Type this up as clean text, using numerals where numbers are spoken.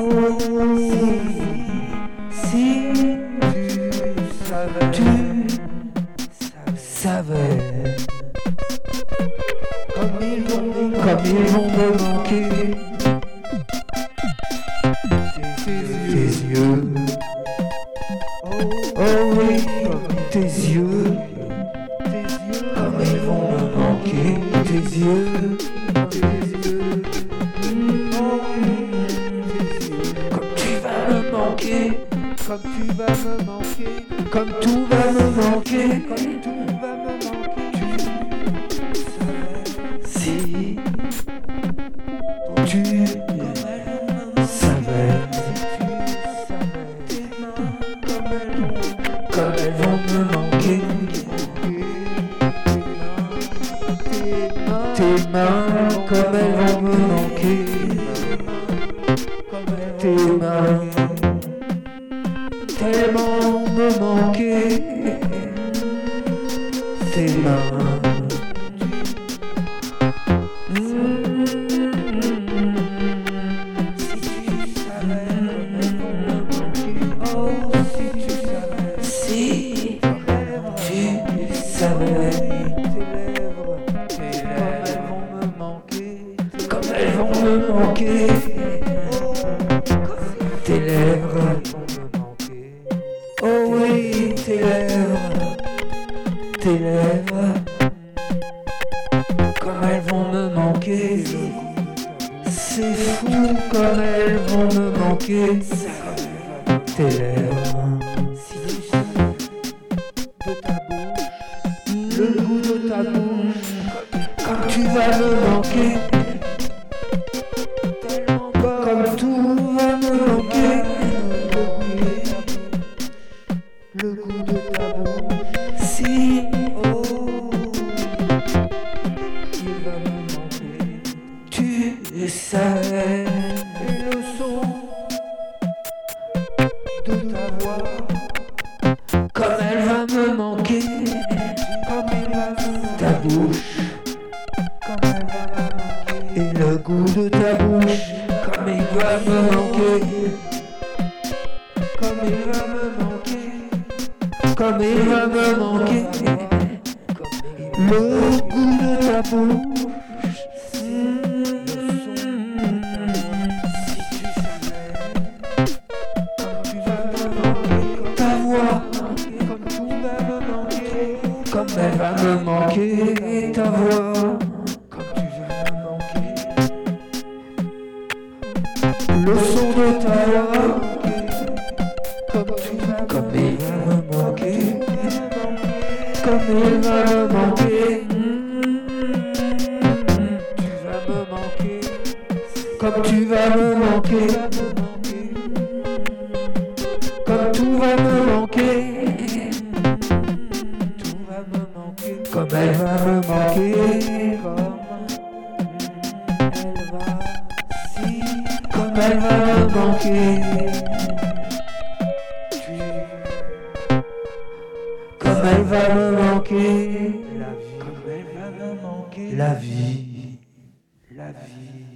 si tu savais comme ils vont me manquer tes yeux. Oh oui, tes yeux, comme ils vont me manquer tes yeux. Comme tu vas me manquer, comme tu vas me manquer, comme tout va me manquer, comme tout va me manquer. Si tu savais comme elles vont me manquer, tes mains comme elles vont me manquer, tes mains tellement me manquer, tes mains. Si tu savais comme elles vont me manquer, tes lèvres. Oh oui, tes lèvres, comme elles vont me manquer. C'est fou comme elles vont me manquer, tes lèvres. Le goût de ta bouche, comme tu vas me manquer, comme tout va me manquer. Le goût de ta bouche, si il va me manquer, tu savais. Et le son de ta voix, comme elle va me manquer, comme elle va me manquer. Ta bouche, comme elle va me manquer. Et le goût de ta bouche, comme il va me manquer, comme il va me manquer, comme il va me manquer. Le goût de ta bouche, ta voix, comme elle va me manquer, ta voix, comme tu vas me manquer. Le son de ta voix, comme il va me manquer, comme il va me manquer. Tu vas me manquer, comme tu vas me manquer, comme tout va me manquer. Comme elle va me manquer, comme elle va me manquer, comme elle va me manquer, la vie, la vie.